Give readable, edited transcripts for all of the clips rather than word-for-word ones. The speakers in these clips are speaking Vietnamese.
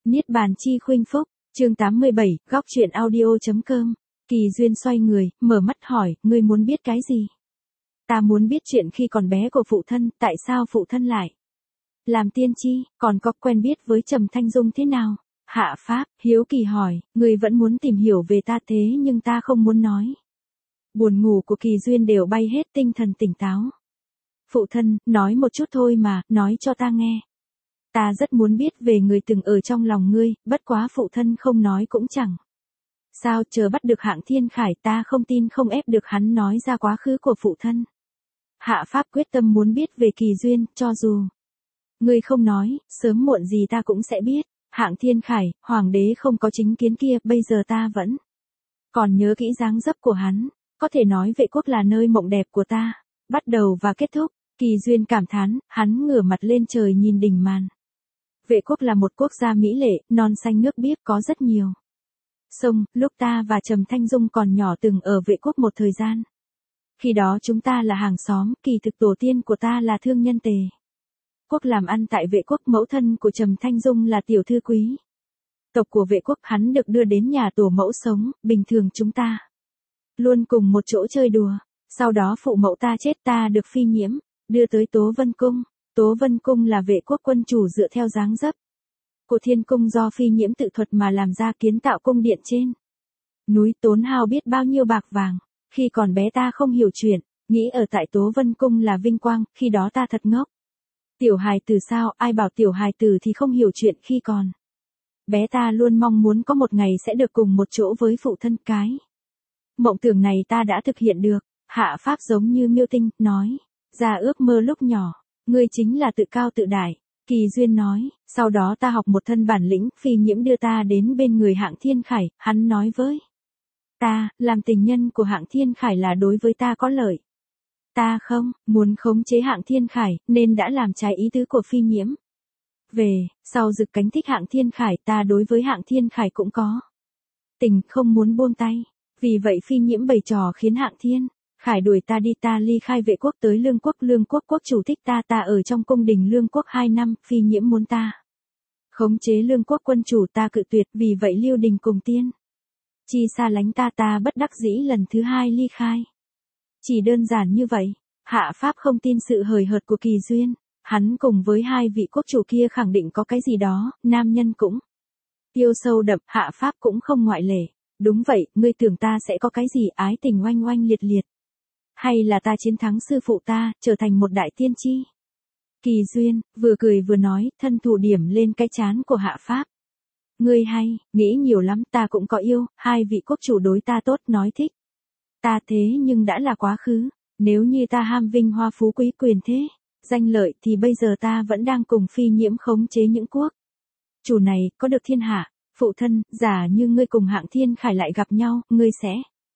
Niết bàn chi khuynh phúc, chương 87, góc truyện audio.com. Kỳ Duyên xoay người, mở mắt hỏi, ngươi muốn biết cái gì? Ta muốn biết chuyện khi còn bé của phụ thân, tại sao phụ thân lại làm tiên tri, còn có quen biết với Trầm Thanh Dung thế nào? Hạ Pháp, hiếu kỳ hỏi, ngươi vẫn muốn tìm hiểu về ta thế nhưng ta không muốn nói. Buồn ngủ của Kỳ Duyên đều bay hết, tinh thần tỉnh táo. Phụ thân, nói một chút thôi mà, nói cho ta nghe. Ta rất muốn biết về người từng ở trong lòng ngươi, bất quá phụ thân không nói cũng chẳng. Sao chờ bắt được Hạng Thiên Khải, ta không tin không ép được hắn nói ra quá khứ của phụ thân. Hạ Pháp quyết tâm muốn biết về Kỳ Duyên, cho dù ngươi không nói, sớm muộn gì ta cũng sẽ biết. Hạng Thiên Khải, hoàng đế không có chính kiến kia, bây giờ ta vẫn còn nhớ kỹ dáng dấp của hắn, có thể nói Vệ Quốc là nơi mộng đẹp của ta. Bắt đầu và kết thúc, Kỳ Duyên cảm thán, hắn ngửa mặt lên trời nhìn đỉnh màn. Vệ Quốc là một quốc gia mỹ lệ, non xanh nước biếc, có rất nhiều sông. Lúc ta và Trầm Thanh Dung còn nhỏ từng ở Vệ Quốc một thời gian. Khi đó chúng ta là hàng xóm, kỳ thực tổ tiên của ta là thương nhân Tề Quốc làm ăn tại Vệ Quốc, mẫu thân của Trầm Thanh Dung là tiểu thư quý tộc của Vệ Quốc, hắn được đưa đến nhà tổ mẫu sống, bình thường chúng ta luôn cùng một chỗ chơi đùa. Sau đó phụ mẫu ta chết, ta được Phi Nhiễm đưa tới Tố Vân Cung. Tố Vân Cung là Vệ Quốc quân chủ dựa theo dáng dấp của Thiên Cung do Phi Nhiễm tự thuật mà làm ra, kiến tạo cung điện trên núi, tốn hao biết bao nhiêu bạc vàng. Khi còn bé ta không hiểu chuyện, nghĩ ở tại Tố Vân Cung là vinh quang, khi đó ta thật ngốc. Tiểu hài tử sao, ai bảo tiểu hài tử thì không hiểu chuyện, khi còn bé ta luôn mong muốn có một ngày sẽ được cùng một chỗ với phụ thân. Cái mộng tưởng này ta đã thực hiện được. Hạ Pháp giống như Miêu Tinh, nói ra ước mơ lúc nhỏ. Ngươi chính là tự cao tự đại. Kỳ Duyên nói, sau đó ta học một thân bản lĩnh, Phi Nhiễm đưa ta đến bên người Hạng Thiên Khải, hắn nói với ta, làm tình nhân của Hạng Thiên Khải là đối với ta có lợi. Ta không muốn khống chế Hạng Thiên Khải, nên đã làm trái ý tứ của Phi Nhiễm. Sau Dực Cánh thích Hạng Thiên Khải, ta đối với Hạng Thiên Khải cũng có tình, không muốn buông tay. Vì vậy Phi Nhiễm bày trò khiến Hạng Thiên Khải đuổi ta đi, ta ly khai Vệ Quốc tới Lương Quốc, Lương Quốc quốc chủ thích ta, ta ở trong cung đình Lương Quốc 2 năm, Phi Nhiễm muốn ta khống chế Lương Quốc quân chủ, ta cự tuyệt, vì vậy Liêu Đình cùng tiên chi xa lánh ta, ta bất đắc dĩ lần thứ 2 ly khai. Chỉ đơn giản như vậy. Hạ Pháp không tin sự hời hợt của Kỳ Duyên, hắn cùng với hai vị quốc chủ kia khẳng định có cái gì đó, nam nhân cũng yêu sâu đậm, Hạ Pháp cũng không ngoại lệ. Đúng vậy, ngươi tưởng ta sẽ có cái gì, ái tình oanh oanh liệt liệt? Hay là ta chiến thắng sư phụ ta, trở thành một đại tiên tri? Kỳ Duyên, vừa cười vừa nói, thân thủ điểm lên cái trán của Hạ Pháp. Ngươi hay, nghĩ nhiều lắm, ta cũng có yêu, hai vị quốc chủ đối ta tốt, nói thích ta, thế nhưng đã là quá khứ. Nếu như ta ham vinh hoa phú quý quyền thế, danh lợi, thì bây giờ ta vẫn đang cùng Phi Nhiễm khống chế những quốc chủ này, có được thiên hạ. Phụ thân, giả như ngươi cùng Hạng Thiên Khải lại gặp nhau, ngươi sẽ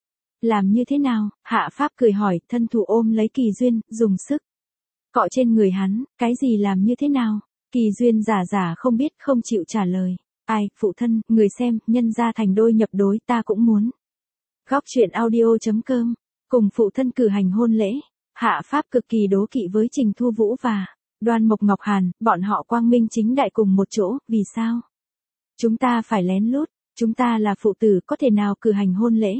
làm như thế nào? Hạ Pháp cười hỏi, thân thủ ôm lấy Kỳ Duyên, dùng sức cọ trên người hắn. Cái gì làm như thế nào? Kỳ Duyên giả không biết, không chịu trả lời. Ai, phụ thân, người xem, nhân ra thành đôi nhập đối, ta cũng muốn. Góc truyện audio.com. Cùng phụ thân cử hành hôn lễ. Hạ Pháp cực kỳ đố kỵ với Trình Thu Vũ và Đoan Mộc Ngọc Hàn, bọn họ quang minh chính đại cùng một chỗ, vì sao chúng ta phải lén lút? Chúng ta là phụ tử, có thể nào cử hành hôn lễ?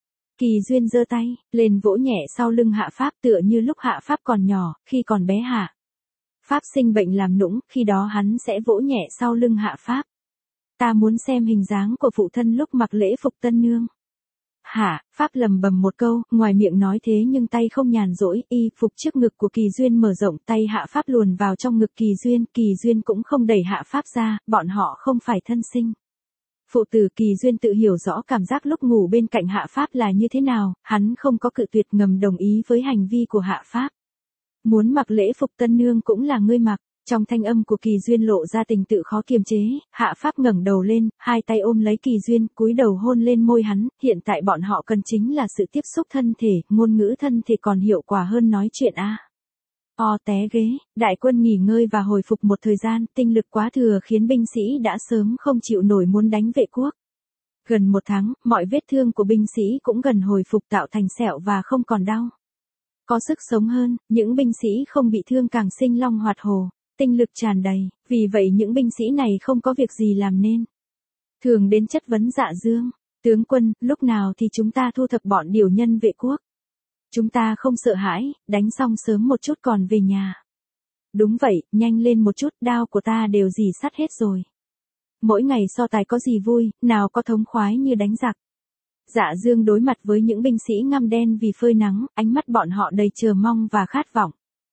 Kỳ Duyên giơ tay lên vỗ nhẹ sau lưng Hạ Pháp, tựa như lúc Hạ Pháp còn nhỏ, khi còn bé Hạ Pháp sinh bệnh làm nũng, khi đó hắn sẽ vỗ nhẹ sau lưng Hạ Pháp. Ta muốn xem hình dáng của phụ thân lúc mặc lễ phục tân nương. Hạ Pháp lầm bầm một câu, ngoài miệng nói thế nhưng tay không nhàn rỗi, y phục trước ngực của Kỳ Duyên mở rộng, tay Hạ Pháp luồn vào trong ngực Kỳ Duyên cũng không đẩy Hạ Pháp ra, bọn họ không phải thân sinh phụ tử. Kỳ Duyên tự hiểu rõ cảm giác lúc ngủ bên cạnh Hạ Pháp là như thế nào, hắn không có cự tuyệt, ngầm đồng ý với hành vi của Hạ Pháp. Muốn mặc lễ phục tân nương cũng là ngươi mặc. Trong thanh âm của Kỳ Duyên lộ ra tình tự khó kiềm chế, Hạ Pháp ngẩng đầu lên, hai tay ôm lấy Kỳ Duyên, cúi đầu hôn lên môi hắn. Hiện tại bọn họ cần chính là sự tiếp xúc thân thể, ngôn ngữ thân thể còn hiệu quả hơn nói chuyện a. Té ghế, đại quân nghỉ ngơi và hồi phục một thời gian, tinh lực quá thừa khiến binh sĩ đã sớm không chịu nổi muốn đánh Vệ Quốc. Gần 1 tháng, mọi vết thương của binh sĩ cũng gần hồi phục, tạo thành sẹo và không còn đau. Có sức sống hơn, những binh sĩ không bị thương càng sinh long hoạt hổ. tinh lực tràn đầy, vì vậy những binh sĩ này không có việc gì làm nên. Thường đến chất vấn Dạ Dương, tướng quân, lúc nào thì chúng ta thu thập bọn điều nhân vệ quốc? Chúng ta không sợ hãi, đánh xong sớm một chút còn về nhà. Đúng vậy, nhanh lên một chút, đao của ta đều rỉ sắt hết rồi. Mỗi ngày so tài có gì vui, nào có thống khoái như đánh giặc. Dạ Dương đối mặt với những binh sĩ ngăm đen vì phơi nắng, ánh mắt bọn họ đầy chờ mong và khát vọng.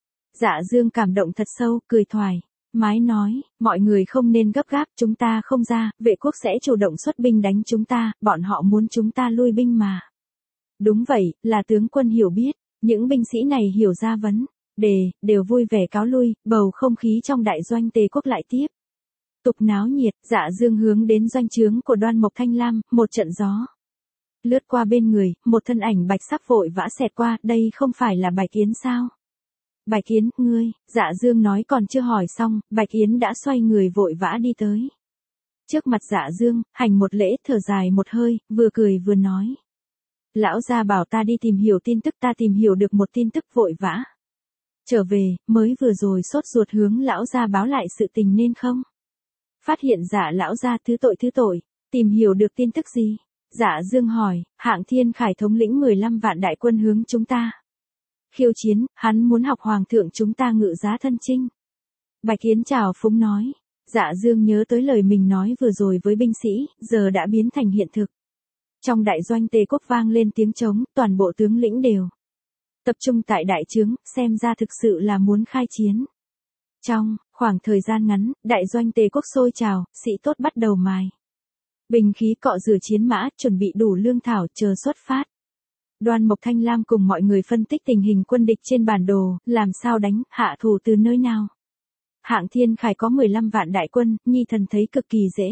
Dạ Dương cảm động thật sâu, cười thoải mái nói, mọi người không nên gấp gáp, chúng ta không ra, vệ quốc sẽ chủ động xuất binh đánh chúng ta, bọn họ muốn chúng ta lui binh mà. Đúng vậy, là tướng quân hiểu biết, những binh sĩ này hiểu ra vấn đề, đều vui vẻ cáo lui, bầu không khí trong đại doanh Tề quốc lại tiếp tục náo nhiệt. Dạ Dương hướng đến doanh trướng của Đoan Mộc Thanh Lam, một trận gió lướt qua bên người, một thân ảnh bạch sắc vội vã xẹt qua, đây không phải là Bạch Yến sao? Bạch Yến, ngươi, Dạ Dương nói còn chưa hỏi xong, Bạch Yến đã xoay người vội vã đi tới. Trước mặt Dạ Dương, hành một lễ, thở dài một hơi, vừa cười vừa nói. Lão gia bảo ta đi tìm hiểu tin tức, ta tìm hiểu được một tin tức vội vã. Trở về, mới vừa rồi sốt ruột hướng lão gia báo lại sự tình nên không? Phát hiện Dạ lão gia thứ tội, tìm hiểu được tin tức gì? Dạ Dương hỏi, Hạng Thiên Khải thống lĩnh 15 vạn đại quân hướng chúng ta khiêu chiến, hắn muốn học hoàng thượng chúng ta ngự giá thân chinh. Bạch Yến chào phúng nói. Dạ Dương nhớ tới lời mình nói vừa rồi với binh sĩ, giờ đã biến thành hiện thực. Trong đại doanh Tề quốc vang lên tiếng trống, toàn bộ tướng lĩnh đều tập trung tại đại trướng, xem ra thực sự là muốn khai chiến. Trong khoảng thời gian ngắn, đại doanh Tề quốc sôi trào, sĩ tốt bắt đầu mài bình khí, cọ rửa chiến mã, chuẩn bị đủ lương thảo chờ xuất phát. Đoan Mộc Thanh Lam cùng mọi người phân tích tình hình quân địch trên bản đồ, làm sao đánh, hạ thủ từ nơi nào. Hạng Thiên Khải có 15 vạn đại quân, Nhi thần thấy cực kỳ dễ.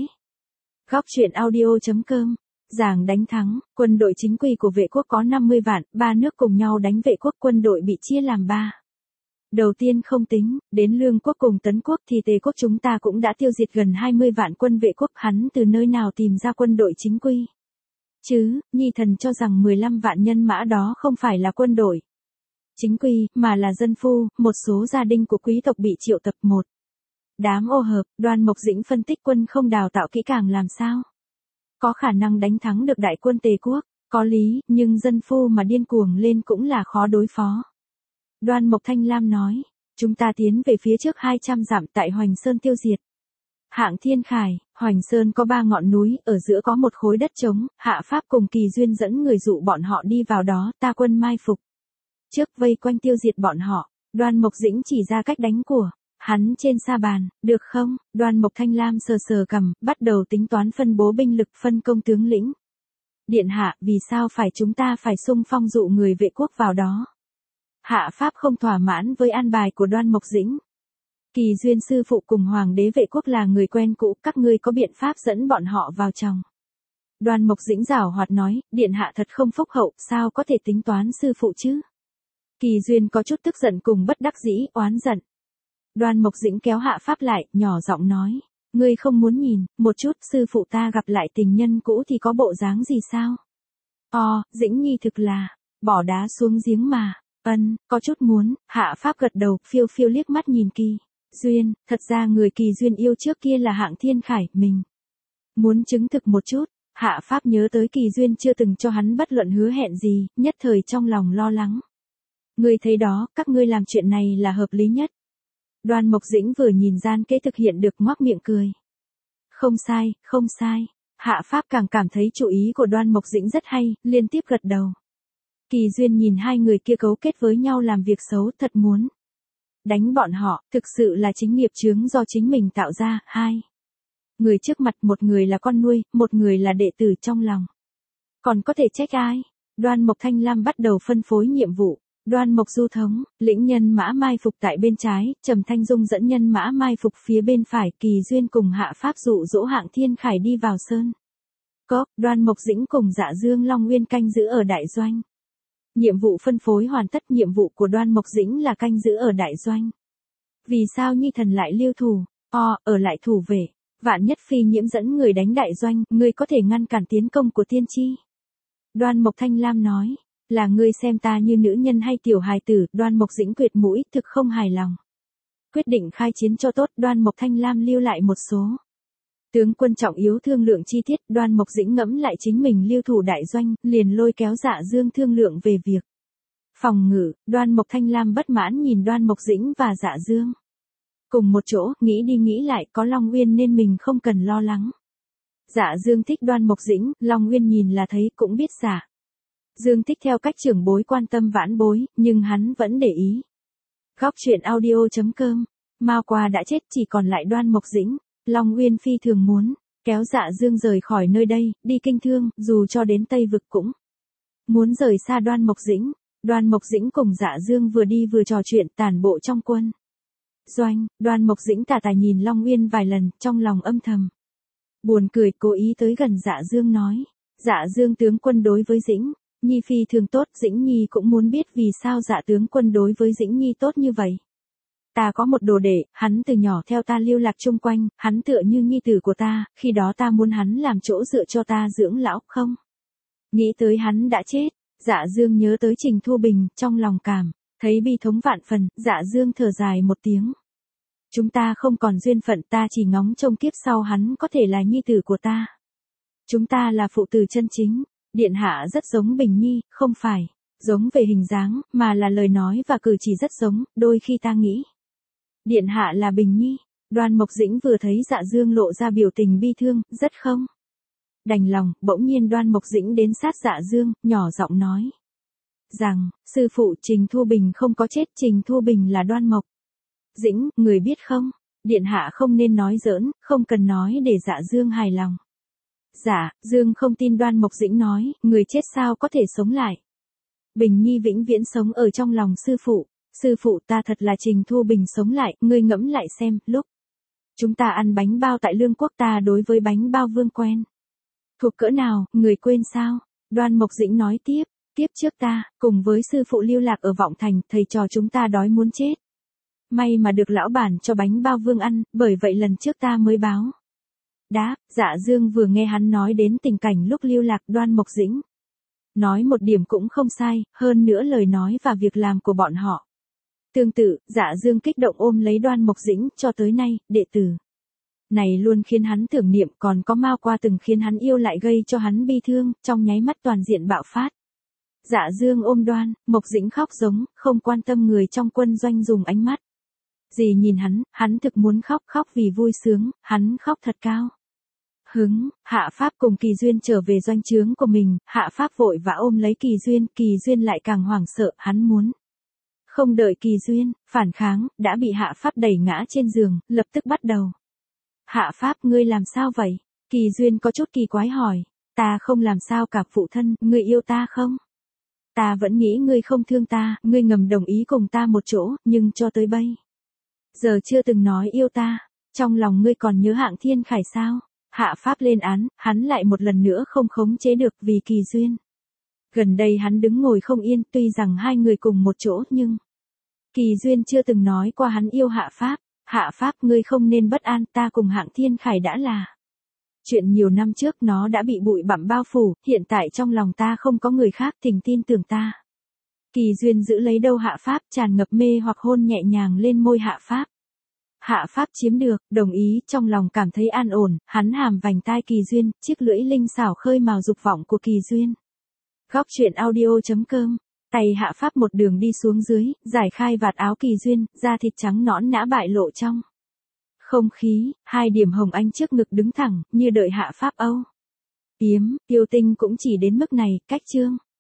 Góc truyện audio.com, giảng đánh thắng, quân đội chính quy của vệ quốc có 50 vạn, ba nước cùng nhau đánh vệ quốc, quân đội bị chia làm 3. Đầu tiên không tính, đến Lương quốc cùng Tấn quốc thì Tề quốc chúng ta cũng đã tiêu diệt gần 20 vạn quân vệ quốc, hắn từ nơi nào tìm ra quân đội chính quy? Chứ, Nhi thần cho rằng 15 vạn nhân mã đó không phải là quân đội chính quy, mà là dân phu, một số gia đình của quý tộc bị triệu tập một. Đám ô hợp, Đoan Mộc Dĩnh phân tích quân không đào tạo kỹ càng làm sao? Có khả năng đánh thắng được đại quân Tề quốc, có lý, nhưng dân phu mà điên cuồng lên cũng là khó đối phó. Đoan Mộc Thanh Lam nói, chúng ta tiến về phía trước 200 dặm tại Hoành Sơn tiêu diệt. Hạng Thiên Khải, Hoành Sơn có 3 ngọn núi, ở giữa có một khối đất trống, Hạ Pháp cùng Kỳ Duyên dẫn người dụ bọn họ đi vào đó, ta quân mai phục. Trước vây quanh tiêu diệt bọn họ, Đoan Mộc Dĩnh chỉ ra cách đánh của hắn trên sa bàn, được không? Đoan Mộc Thanh Lam sờ sờ cằm, bắt đầu tính toán phân bố binh lực, phân công tướng lĩnh. Điện hạ, vì sao phải chúng ta phải xung phong dụ người vệ quốc vào đó? Hạ Pháp không thỏa mãn với an bài của Đoan Mộc Dĩnh. Kỳ Duyên sư phụ cùng hoàng đế vệ quốc là người quen cũ, các ngươi có biện pháp dẫn bọn họ vào trong. Đoan Mộc Dĩnh giảo hoạt nói, điện hạ thật không phúc hậu, sao có thể tính toán sư phụ chứ? Kỳ Duyên có chút tức giận cùng bất đắc dĩ, oán giận. Đoan Mộc Dĩnh kéo Hạ Pháp lại, nhỏ giọng nói, ngươi không muốn nhìn một chút sư phụ ta gặp lại tình nhân cũ thì có bộ dáng gì sao? Dĩnh Nhi thực là bỏ đá xuống giếng mà. Có chút muốn. Hạ Pháp gật đầu, phiêu phiêu liếc mắt nhìn Kỳ Duyên, thật ra người Kỳ Duyên yêu trước kia là Hạng Thiên Khải, mình muốn chứng thực một chút. Hạ Pháp nhớ tới Kỳ Duyên chưa từng cho hắn bất luận hứa hẹn gì, nhất thời trong lòng lo lắng. Ngươi thấy đó, các ngươi làm chuyện này là hợp lý nhất. Đoan Mộc Dĩnh vừa nhìn gian kế thực hiện được, ngoác miệng cười. Không sai, không sai. Hạ Pháp càng cảm thấy chủ ý của Đoan Mộc Dĩnh rất hay, liên tiếp gật đầu. Kỳ Duyên nhìn hai người kia cấu kết với nhau làm việc xấu, thật muốn đánh bọn họ, thực sự là chính nghiệp chướng do chính mình tạo ra. Hai người trước mặt, một người là con nuôi, một người là đệ tử trong lòng. Còn có thể trách ai? Đoan Mộc Thanh Lam bắt đầu phân phối nhiệm vụ. Đoan Mộc Du thống, lĩnh nhân mã mai phục tại bên trái, Trầm Thanh Dung dẫn nhân mã mai phục phía bên phải, Kỳ Duyên cùng Hạ Pháp dụ dỗ Hạng Thiên Khải đi vào sơn cốc, Đoan Mộc Dĩnh cùng Dạ Dương Long Nguyên canh giữ ở đại doanh. Nhiệm vụ phân phối hoàn tất, nhiệm vụ của Đoan Mộc Dĩnh là canh giữ ở đại doanh. Vì sao Nhi thần lại lưu thủ? Ở lại thủ vệ. Vạn nhất Phi Nhiễm dẫn người đánh đại doanh, ngươi có thể ngăn cản tiến công của tiên tri. Đoan Mộc Thanh Lam nói, là ngươi xem ta như nữ nhân hay tiểu hài tử? Đoan Mộc Dĩnh quệt mũi, thực không hài lòng. quyết định khai chiến cho tốt, Đoan Mộc Thanh Lam lưu lại một số tướng quân trọng yếu thương lượng chi tiết, Đoan Mộc Dĩnh ngẫm lại chính mình lưu thủ đại doanh, liền lôi kéo Dạ Dương thương lượng về việc phòng ngự. Đoan Mộc Thanh Lam bất mãn nhìn Đoan Mộc Dĩnh và Dạ Dương cùng một chỗ, nghĩ đi nghĩ lại, có Long Uyên nên mình không cần lo lắng. Dạ Dương thích Đoan Mộc Dĩnh, Long Uyên nhìn là thấy, cũng biết Dạ Dương thích theo cách trưởng bối quan tâm vãn bối, nhưng hắn vẫn để ý. Góc truyện audio.com. Mao Qua đã chết, chỉ còn lại Đoan Mộc Dĩnh. Long Uyên phi thường muốn kéo Dạ Dương rời khỏi nơi đây, đi kinh thương, dù cho đến Tây Vực cũng muốn rời xa Đoan Mộc Dĩnh. Đoan Mộc Dĩnh cùng Dạ Dương vừa đi vừa trò chuyện tản bộ trong quân doanh. Đoan Mộc Dĩnh tà tà nhìn Long Uyên vài lần, trong lòng âm thầm buồn cười, cố ý tới gần Dạ Dương nói: Dạ Dương tướng quân đối với Dĩnh Nhi phi thường tốt, Dĩnh Nhi cũng muốn biết vì sao Dạ tướng quân đối với Dĩnh Nhi tốt như vậy. Ta có một đồ đệ, hắn từ nhỏ theo ta lưu lạc chung quanh, hắn tựa như nhi tử của ta, khi đó ta muốn hắn làm chỗ dựa cho ta dưỡng lão, không nghĩ tới hắn đã chết. Dạ Dương nhớ tới Trình Thu Bình, trong lòng cảm thấy bi thống vạn phần. Dạ Dương thở dài một tiếng: chúng ta không còn duyên phận, ta chỉ ngóng trông kiếp sau hắn có thể là nhi tử của ta. Chúng ta là phụ tử chân chính. Điện hạ rất giống Bình Nhi, không phải giống về hình dáng, mà là lời nói và cử chỉ rất giống, đôi khi ta nghĩ Điện hạ là Bình Nhi. Đoan Mộc Dĩnh vừa thấy Dạ Dương lộ ra biểu tình bi thương, rất không đành lòng, bỗng nhiên Đoan Mộc Dĩnh đến sát Dạ Dương, nhỏ giọng nói rằng: sư phụ, Trình Thu Bình không có chết, Trình Thu Bình là Đoan Mộc Dĩnh, người biết không? Điện hạ không nên nói giỡn, không cần nói để Dạ Dương hài lòng. Dạ Dương không tin. Đoan Mộc Dĩnh nói: người chết sao có thể sống lại? Bình Nhi vĩnh viễn sống ở trong lòng sư phụ. Sư phụ, ta thật là Trình Thu Bình sống lại, ngươi ngẫm lại xem, lúc chúng ta ăn bánh bao tại Lương Quốc, ta đối với bánh bao vương quen thuộc cỡ nào, người quên sao? Đoan Mộc Dĩnh nói tiếp: tiếp trước ta cùng với sư phụ lưu lạc ở Vọng Thành, thầy trò chúng ta đói muốn chết. May mà được lão bản cho bánh bao vương ăn, bởi vậy lần trước ta mới báo đáp. Dạ Dương vừa nghe hắn nói đến tình cảnh lúc lưu lạc, Đoan Mộc Dĩnh nói một điểm cũng không sai, hơn nữa lời nói và việc làm của bọn họ tương tự. Dạ Dương kích động ôm lấy Đoan Mộc Dĩnh, cho tới nay, đệ tử này luôn khiến hắn tưởng niệm, còn có Mao Qua từng khiến hắn yêu lại gây cho hắn bi thương, trong nháy mắt toàn diện bạo phát. Dạ Dương ôm Đoan Mộc Dĩnh khóc giống, không quan tâm người trong quân doanh dùng ánh mắt gì nhìn hắn thực muốn khóc, khóc vì vui sướng, hắn khóc thật cao hứng. Hạ Pháp cùng Kỳ Duyên trở về doanh trướng của mình, Hạ Pháp vội vã ôm lấy Kỳ Duyên lại càng hoảng sợ, hắn muốn không đợi Kỳ Duyên phản kháng, đã bị Hạ Pháp đẩy ngã trên giường, lập tức bắt đầu. Hạ Pháp, ngươi làm sao vậy? Kỳ Duyên có chút kỳ quái hỏi. Ta không làm sao cả phụ thân, ngươi yêu ta không? Ta vẫn nghĩ ngươi không thương ta, ngươi ngầm đồng ý cùng ta một chỗ, nhưng cho tới bây giờ chưa từng nói yêu ta. Trong lòng ngươi còn nhớ Hạng Thiên Khải sao? Hạ Pháp lên án, hắn lại một lần nữa không khống chế được vì Kỳ Duyên. Gần đây hắn đứng ngồi không yên, tuy rằng hai người cùng một chỗ nhưng Kỳ Duyên chưa từng nói qua hắn yêu Hạ Pháp. Hạ Pháp, ngươi không nên bất an, ta cùng Hạng Thiên Khải đã là chuyện nhiều năm trước, nó đã bị bụi bặm bao phủ, hiện tại trong lòng ta không có người khác, thỉnh tin tưởng ta. Kỳ Duyên giữ lấy đầu Hạ Pháp, tràn ngập mê hoặc hôn nhẹ nhàng lên môi Hạ Pháp. Hạ Pháp chiếm được, đồng ý, trong lòng cảm thấy an ổn, hắn hàm vành tai Kỳ Duyên, chiếc lưỡi linh xảo khơi mào dục vọng của Kỳ Duyên. Góc truyện audio.com. Tay Hạ Pháp một đường đi xuống dưới, giải khai vạt áo Kỳ Duyên, da thịt trắng nõn nã bại lộ trong không khí, hai điểm hồng anh trước ngực đứng thẳng, như đợi Hạ Pháp âu yếm. Yêu Tinh cũng chỉ đến mức này, cách chương